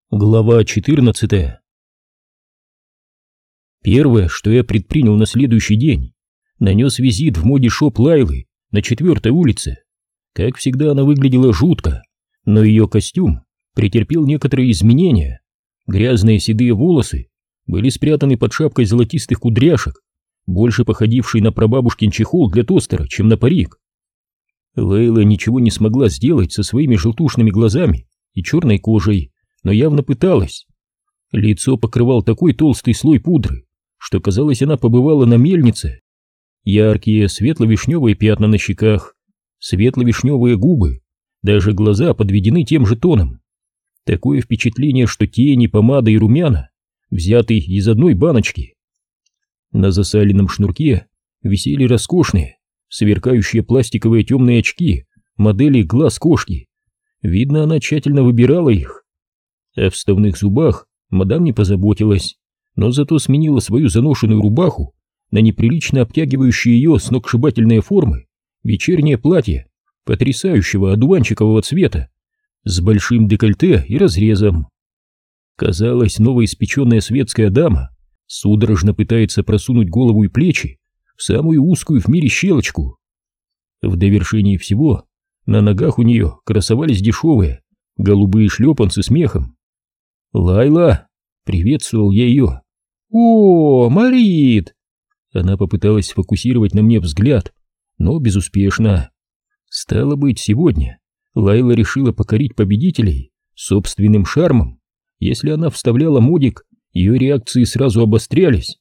Глава 14. Первое, что я предпринял на следующий день, нанес визит в моди-шоп Лайлы на 4-й улице. Как всегда, она выглядела жутко, но ее костюм претерпел некоторые изменения. Грязные седые волосы были спрятаны под шапкой золотистых кудряшек, больше походившей на прабабушкин чехол для тостера, чем на парик. Лейла ничего не смогла сделать со своими желтушными глазами и черной кожей, но явно пыталась. Лицо покрывал такой толстый слой пудры, что казалось, она побывала на мельнице. Яркие светло-вишневые пятна на щеках, светло-вишневые губы, даже глаза подведены тем же тоном. Такое впечатление, что тени, помада и румяна взяты из одной баночки. На засаленном шнурке висели роскошные, сверкающие пластиковые темные очки модели глаз кошки. Видно, она тщательно выбирала их. О вставных зубах мадам не позаботилась, но зато сменила свою заношенную рубаху на неприлично обтягивающие ее сногсшибательные формы вечернее платье потрясающего одуванчикового цвета с большим декольте и разрезом. Казалось, новоиспеченная светская дама судорожно пытается просунуть голову и плечи в самую узкую в мире щелочку. В довершении всего на ногах у нее красовались дешевые голубые шлепанцы с мехом. «Лайла!» — приветствовал я ее. «О, Марит!» Она попыталась сфокусировать на мне взгляд, но безуспешно. Стало быть, сегодня Лайла решила покорить победителей собственным шармом. Если она вставляла модик, ее реакции сразу обострялись.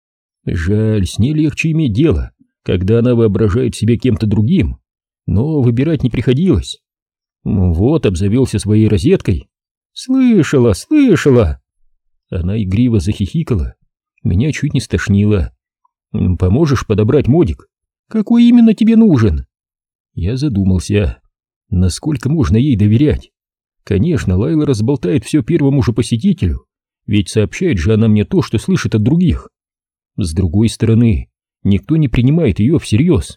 Жаль, с ней легче иметь дело, когда она воображает себя кем-то другим, но выбирать не приходилось. Вот, обзавелся своей розеткой. «Слышала, слышала!» Она игриво захихикала. Меня чуть не стошнило. «Поможешь подобрать модик? Какой именно тебе нужен?» Я задумался. Насколько можно ей доверять? Конечно, Лайла разболтает все первому же посетителю, ведь сообщает же она мне то, что слышит от других. С другой стороны, никто не принимает ее всерьез.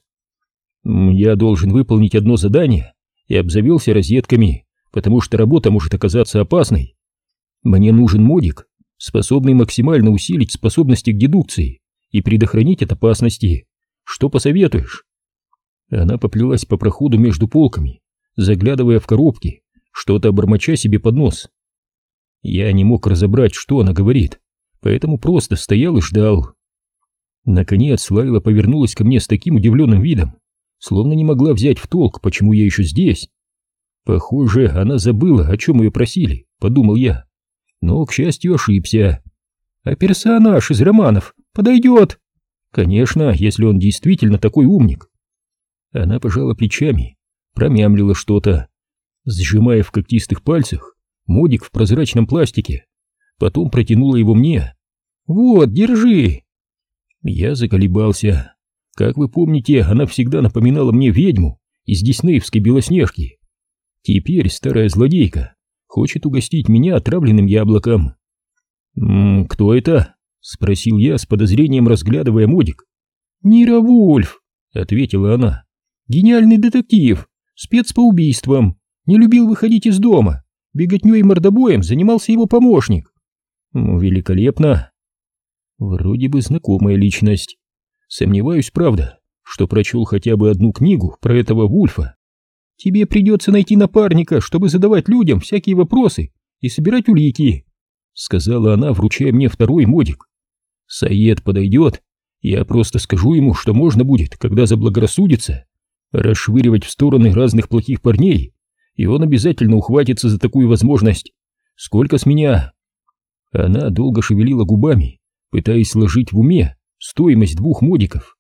Я должен выполнить одно задание и обзавелся розетками, потому что работа может оказаться опасной. Мне нужен модик, способный максимально усилить способности к дедукции и предохранить от опасности. Что посоветуешь?» Она поплелась по проходу между полками, заглядывая в коробки, что-то бормоча себе под нос. Я не мог разобрать, что она говорит, поэтому просто стоял и ждал. Наконец Лайла повернулась ко мне с таким удивленным видом, словно не могла взять в толк, почему я еще здесь. Похоже, она забыла, о чем ее просили, подумал я, но, к счастью, ошибся. «А персонаж из романов подойдет?» «Конечно, если он действительно такой умник». Она пожала плечами, промямлила что-то, сжимая в когтистых пальцах модик в прозрачном пластике, потом протянула его мне. «Вот, держи!» Я заколебался. Как вы помните, она всегда напоминала мне ведьму из диснеевской Белоснежки. Теперь старая злодейка хочет угостить меня отравленным яблоком. «Кто это?» — спросил я с подозрением, разглядывая модик. «Нира Вульф», — ответила она. «Гениальный детектив, спец по убийствам, не любил выходить из дома, беготней и мордобоем занимался его помощник». «Великолепно». Вроде бы знакомая личность. Сомневаюсь, правда, что прочел хотя бы одну книгу про этого Вульфа. «Тебе придется найти напарника, чтобы задавать людям всякие вопросы и собирать улики», — сказала она, вручая мне второй модик. «Саед подойдет, я просто скажу ему, что можно будет, когда заблагорассудится, расшвыривать в стороны разных плохих парней, и он обязательно ухватится за такую возможность. Сколько с меня?» Она долго шевелила губами, пытаясь сложить в уме стоимость 2 модиков.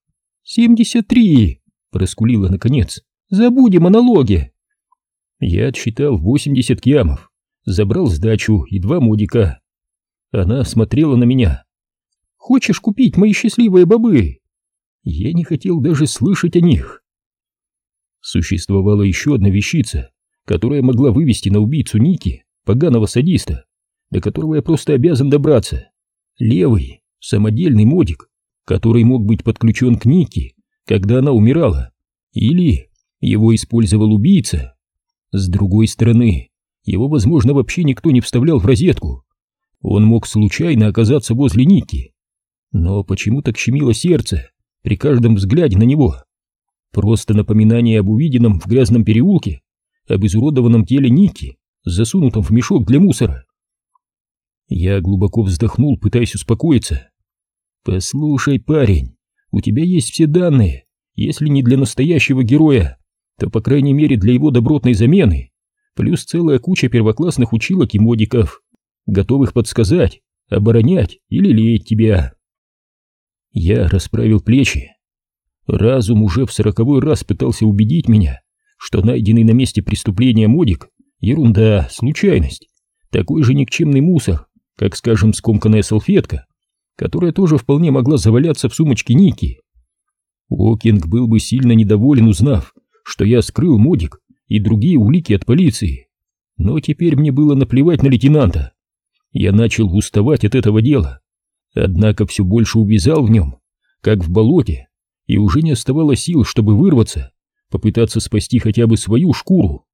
73, проскулила наконец. «Забудем о налоге». Я отсчитал 80 кьямов, забрал сдачу и 2 модика. Она смотрела на меня. «Хочешь купить мои счастливые бобы?» Я не хотел даже слышать о них. Существовала еще одна вещица, которая могла вывести на убийцу Ники, поганого садиста, до которого я просто обязан добраться. Левый, самодельный модик, который мог быть подключен к Нике, когда она умирала, или его использовал убийца. С другой стороны, Его, возможно, вообще никто не вставлял в розетку. Он мог случайно оказаться возле Никки. Но почему-то щемило сердце при каждом взгляде на него. Просто напоминание об увиденном в грязном переулке, об изуродованном теле Никки, засунутом в мешок для мусора. Я глубоко вздохнул, пытаясь успокоиться. «Послушай, парень, у тебя есть все данные, если не для настоящего героя, то, по крайней мере, для его добротной замены, плюс целая куча первоклассных училок и модиков, готовых подсказать, оборонять или лелеять тебя». Я расправил плечи. Разум уже в 40-й раз пытался убедить меня, что найденный на месте преступления модик — ерунда, случайность, такой же никчемный мусор, как, скажем, скомканная салфетка, которая тоже вполне могла заваляться в сумочке Ники. Окинг был бы сильно недоволен, узнав, что я скрыл модик и другие улики от полиции, но теперь мне было наплевать на лейтенанта. Я начал уставать от этого дела, однако все больше увязал в нем, как в болоте, и уже не оставалось сил, чтобы вырваться, попытаться спасти хотя бы свою шкуру.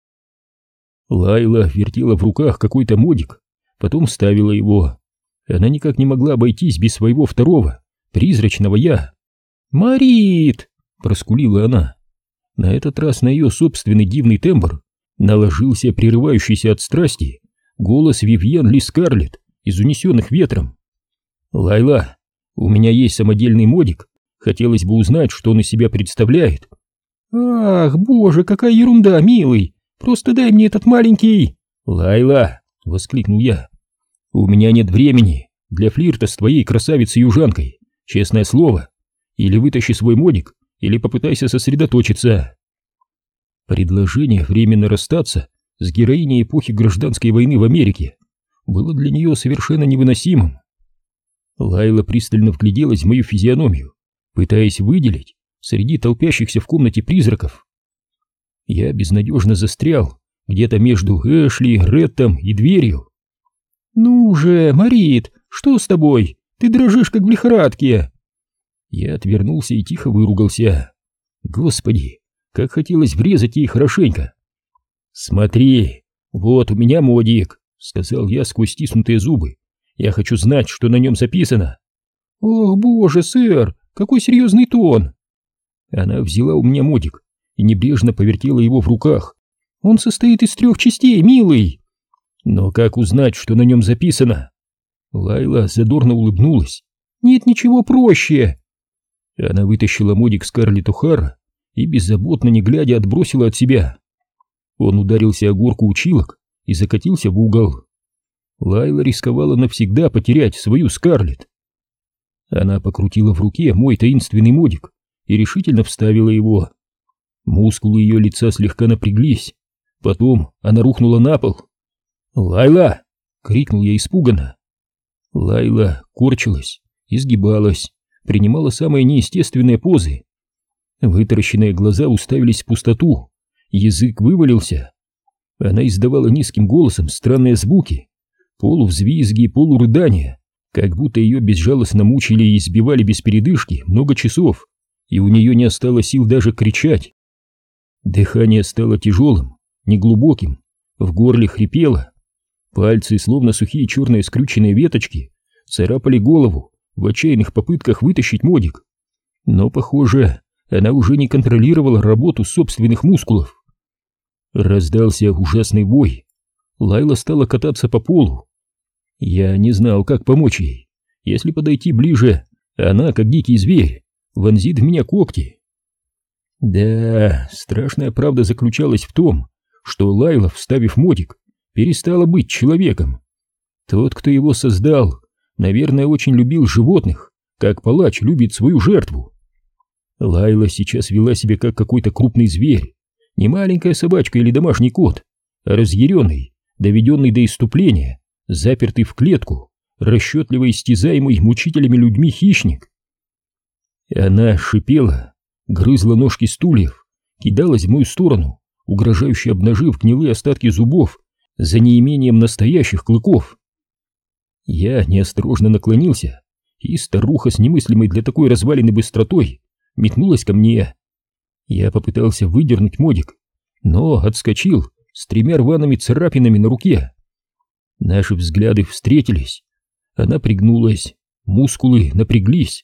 Лайла вертела в руках какой-то модик, потом ставила его. Она никак не могла обойтись без своего второго, призрачного «я». «Марит!» — проскулила она. На этот раз на ее собственный дивный тембр наложился прерывающийся от страсти голос Вивьен Ли Скарлетт из «Унесенных ветром». «Лайла, у меня есть самодельный модик, хотелось бы узнать, что он из себя представляет». «Ах, боже, какая ерунда, милый! Просто дай мне этот маленький...» «Лайла!» — воскликнул я. «У меня нет времени для флирта с твоей красавицей-южанкой, честное слово. Или вытащи свой модик, или попытайся сосредоточиться». Предложение временно расстаться с героиней эпохи гражданской войны в Америке было для нее совершенно невыносимым. Лайла пристально вгляделась в мою физиономию, пытаясь выделить среди толпящихся в комнате призраков. Я безнадежно застрял где-то между Эшли, Реттом и дверью. «Ну же, Марит, что с тобой? Ты дрожишь, как в лихорадке!» Я отвернулся и тихо выругался. Господи, как хотелось врезать ей хорошенько. «Смотри, вот у меня модик», — сказал я сквозь стиснутые зубы. «Я хочу знать, что на нем записано». «Ох, боже, сэр, какой серьезный тон!» Она взяла у меня модик и небрежно повертела его в руках. «Он состоит из 3 частей, милый!» «Но как узнать, что на нем записано?» Лайла задорно улыбнулась. «Нет ничего проще!» Она вытащила модик Скарлетт О'Хара и, беззаботно не глядя, отбросила от себя. Он ударился о горку училок и закатился в угол. Лайла рисковала навсегда потерять свою Скарлетт. Она покрутила в руке мой таинственный модик и решительно вставила его. Мускулы ее лица слегка напряглись. Потом она рухнула на пол. «Лайла!» — крикнул я испуганно. Лайла корчилась, изгибалась, принимала самые неестественные позы. Вытаращенные глаза уставились в пустоту, язык вывалился. Она издавала низким голосом странные звуки, полувзвизги, полурыдания, как будто ее безжалостно мучили и избивали без передышки много часов, и у нее не осталось сил даже кричать. Дыхание стало тяжелым, неглубоким, в горле хрипело. Пальцы, словно сухие черные скрюченные веточки, царапали голову в отчаянных попытках вытащить модик. Но, похоже, она уже не контролировала работу собственных мускулов. Раздался ужасный вой. Лайла стала кататься по полу. Я не знал, как помочь ей. Если подойти ближе, она, как дикий зверь, вонзит в меня когти. Да, страшная правда заключалась в том, что Лайла, вставив модик, перестала быть человеком. Тот, кто его создал, наверное, очень любил животных, как палач любит свою жертву. Лайла сейчас вела себя как какой-то крупный зверь, не маленькая собачка или домашний кот, а разъяренный, доведенный до исступления, запертый в клетку, расчетливо истязаемый мучителями людьми хищник. Она шипела, грызла ножки стульев, кидалась в мою сторону, угрожающе обнажив гнилые остатки зубов за неимением настоящих клыков. Я неосторожно наклонился, и старуха с немыслимой для такой развалины быстротой метнулась ко мне. Я попытался выдернуть модик, но отскочил с 3 рваными царапинами на руке. Наши взгляды встретились. Она пригнулась, мускулы напряглись.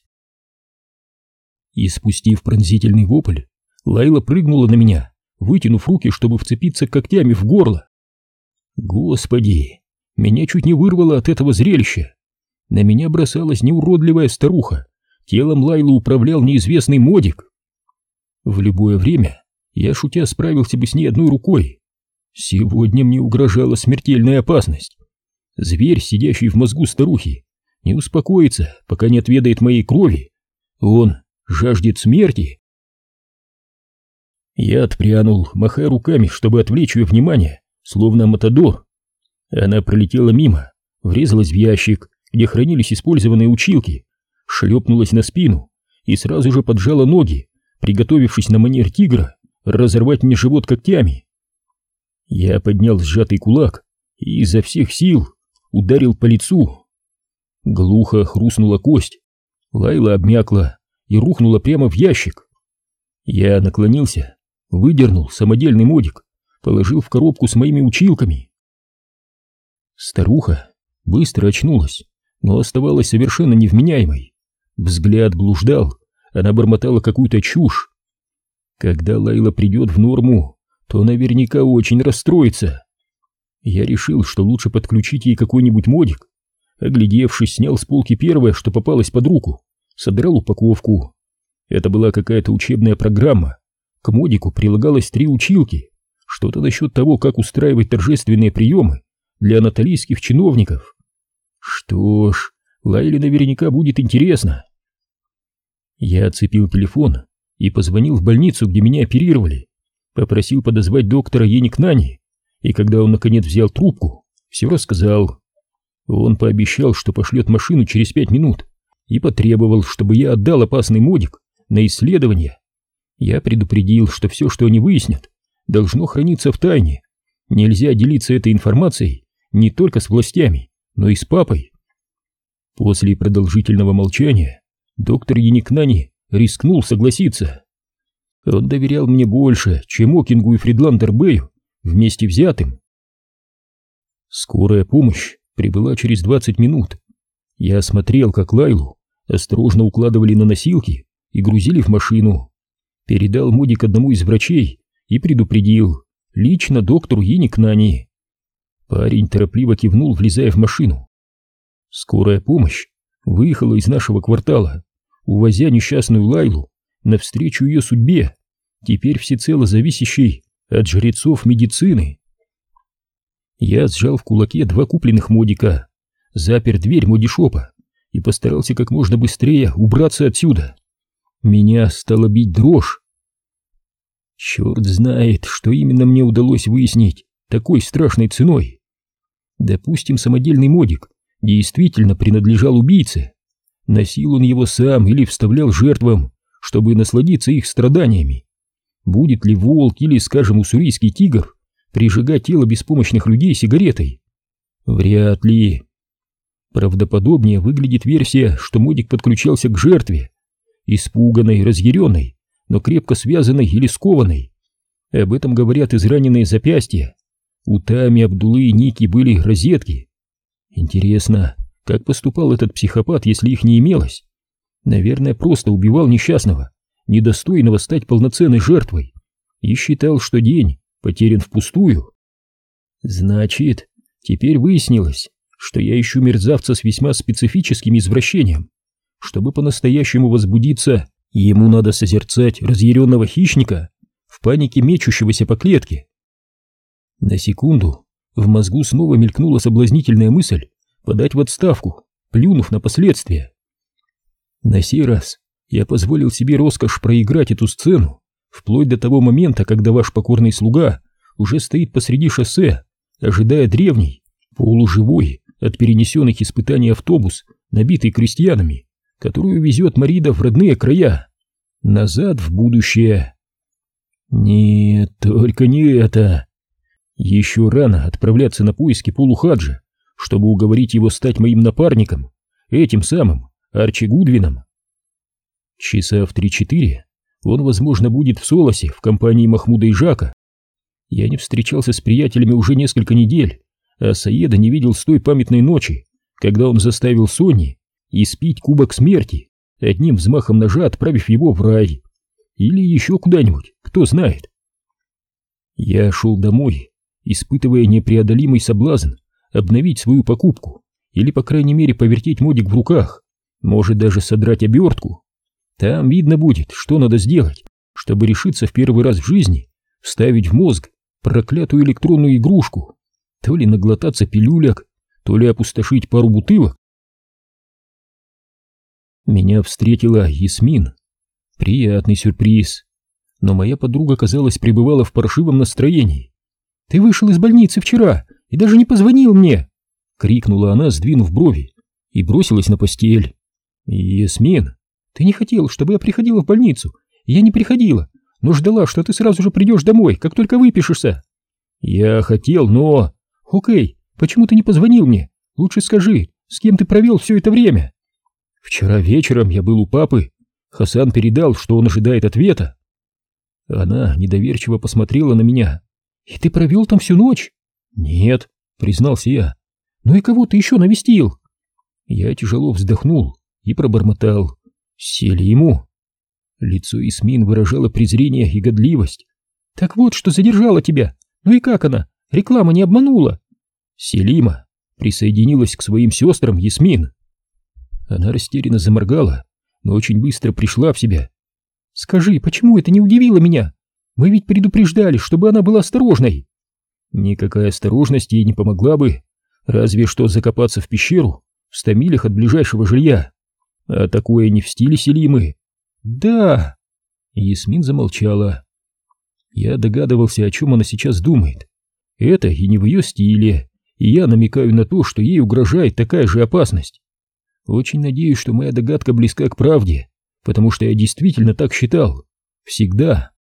И спустив пронзительный вопль, Лайла прыгнула на меня, вытянув руки, чтобы вцепиться когтями в горло. Господи, меня чуть не вырвало от этого зрелища. На меня бросалась неуродливая старуха, телом Лайлы управлял неизвестный модик. В любое время я, шутя, справился бы с ней одной рукой. Сегодня мне угрожала смертельная опасность. Зверь, сидящий в мозгу старухи, не успокоится, пока не отведает моей крови. Он жаждет смерти. Я отпрянул, махая руками, чтобы отвлечь ее внимание, словно матадор. Она пролетела мимо, врезалась в ящик, где хранились использованные училки, шлепнулась на спину и сразу же поджала ноги, приготовившись на манер тигра разорвать мне живот когтями. Я поднял сжатый кулак и изо всех сил ударил по лицу. Глухо хрустнула кость. Лайла обмякла и рухнула прямо в ящик. Я наклонился, выдернул самодельный модик, положил в коробку с моими училками. Старуха быстро очнулась, но оставалась совершенно невменяемой. Взгляд блуждал, она бормотала какую-то чушь. Когда Лайла придет в норму, то наверняка очень расстроится. Я решил, что лучше подключить ей какой-нибудь модик. Оглядевшись, снял с полки первое, что попалось под руку, содрал упаковку. Это была какая-то учебная программа. К модику прилагалось 3 училки, что-то насчет того, как устраивать торжественные приемы для анатолийских чиновников. Что ж, Лайле наверняка будет интересно. Я отцепил телефон и позвонил в больницу, где меня оперировали. Попросил подозвать доктора Еникнани, и когда он наконец взял трубку, все рассказал. Он пообещал, что пошлет машину через 5 минут, и потребовал, чтобы я отдал опасный модик на исследование. Я предупредил, что все, что они выяснят, должно храниться в тайне. Нельзя делиться этой информацией не только с властями, но и с папой. После продолжительного молчания доктор Еникнани рискнул согласиться. Он доверял мне больше, чем Окингу и Фридландер-Бэю вместе взятым. Скорая помощь прибыла через 20 минут. Я смотрел, как Лайлу осторожно укладывали на носилки и грузили в машину. Передал модик одному из врачей и предупредил, лично доктору Еникнани. Парень торопливо кивнул, влезая в машину. Скорая помощь выехала из нашего квартала, увозя несчастную Лайлу навстречу ее судьбе, теперь всецело зависящей от жрецов медицины. Я сжал в кулаке 2 купленных модика, запер дверь модишопа и постарался как можно быстрее убраться отсюда. Меня стала бить дрожь. Черт знает, что именно мне удалось выяснить такой страшной ценой. Допустим, самодельный модик действительно принадлежал убийце. Носил он его сам или вставлял жертвам, чтобы насладиться их страданиями. Будет ли волк или, скажем, уссурийский тигр прижигать тело беспомощных людей сигаретой? Вряд ли. Правдоподобнее выглядит версия, что модик подключался к жертве, испуганной, разъяренной, но крепко связанной или скованной. Об этом говорят израненные запястья. У Тами, Абдулы и Ники были розетки. Интересно, как поступал этот психопат, если их не имелось? Наверное, просто убивал несчастного, недостойного стать полноценной жертвой, и считал, что день потерян впустую. Значит, теперь выяснилось, что я ищу мерзавца с весьма специфическим извращением. Чтобы по-настоящему возбудиться, ему надо созерцать разъяренного хищника, в панике мечущегося по клетке. На секунду в мозгу снова мелькнула соблазнительная мысль подать в отставку, плюнув на последствия. На сей раз я позволил себе роскошь проиграть эту сцену, вплоть до того момента, когда ваш покорный слуга уже стоит посреди шоссе, ожидая древний, полуживой от перенесенных испытаний автобус, набитый крестьянами, который увезет Марида в родные края, назад в будущее. Нет, только не это. Еще рано отправляться на поиски полухаджа, чтобы уговорить его стать моим напарником, этим самым Арчи Гудвином. Часа в 3-4 он, возможно, будет в Солосе в компании Махмуда и Жака. Я не встречался с приятелями уже несколько недель, а Саеда не видел с той памятной ночи, когда он заставил Сонни испить кубок смерти, одним взмахом ножа отправив его в рай. Или еще куда-нибудь, кто знает. Я шел домой, испытывая непреодолимый соблазн обновить свою покупку или, по крайней мере, повертеть модик в руках, может даже содрать обертку. Там видно будет, что надо сделать, чтобы решиться в первый раз в жизни вставить в мозг проклятую электронную игрушку, то ли наглотаться пилюляк, то ли опустошить пару бутылок. Меня встретила Ясмин. Приятный сюрприз. Но моя подруга, казалось, пребывала в паршивом настроении. «Ты вышел из больницы вчера и даже не позвонил мне!» — крикнула она, сдвинув брови, и бросилась на постель. «Ясмин, ты не хотел, чтобы я приходила в больницу. Я не приходила, но ждала, что ты сразу же придешь домой, как только выпишешься». «Я хотел, но...» «Окей, почему ты не позвонил мне? Лучше скажи, с кем ты провел все это время?» «Вчера вечером я был у папы. Хасан передал, что он ожидает ответа». Она недоверчиво посмотрела на меня. «И ты провел там всю ночь?» «Нет», — признался я. «Ну и кого ты еще навестил?» Я тяжело вздохнул и пробормотал: «Селиму». Лицо Ясмин выражало презрение и годливость. «Так вот, что задержало тебя. Ну и как она? Реклама не обманула?» Селима присоединилась к своим сестрам Ясмин. Она растерянно заморгала, но очень быстро пришла в себя. «Скажи, почему это не удивило меня? Мы ведь предупреждали, чтобы она была осторожной». «Никакая осторожность ей не помогла бы, разве что закопаться в пещеру в 100 милях от ближайшего жилья. А такое не в стиле Селимы». «Да». Ясмин замолчала. Я догадывался, о чем она сейчас думает. Это и не в ее стиле, и я намекаю на то, что ей угрожает такая же опасность. Очень надеюсь, что моя догадка близка к правде, потому что я действительно так считал. Всегда.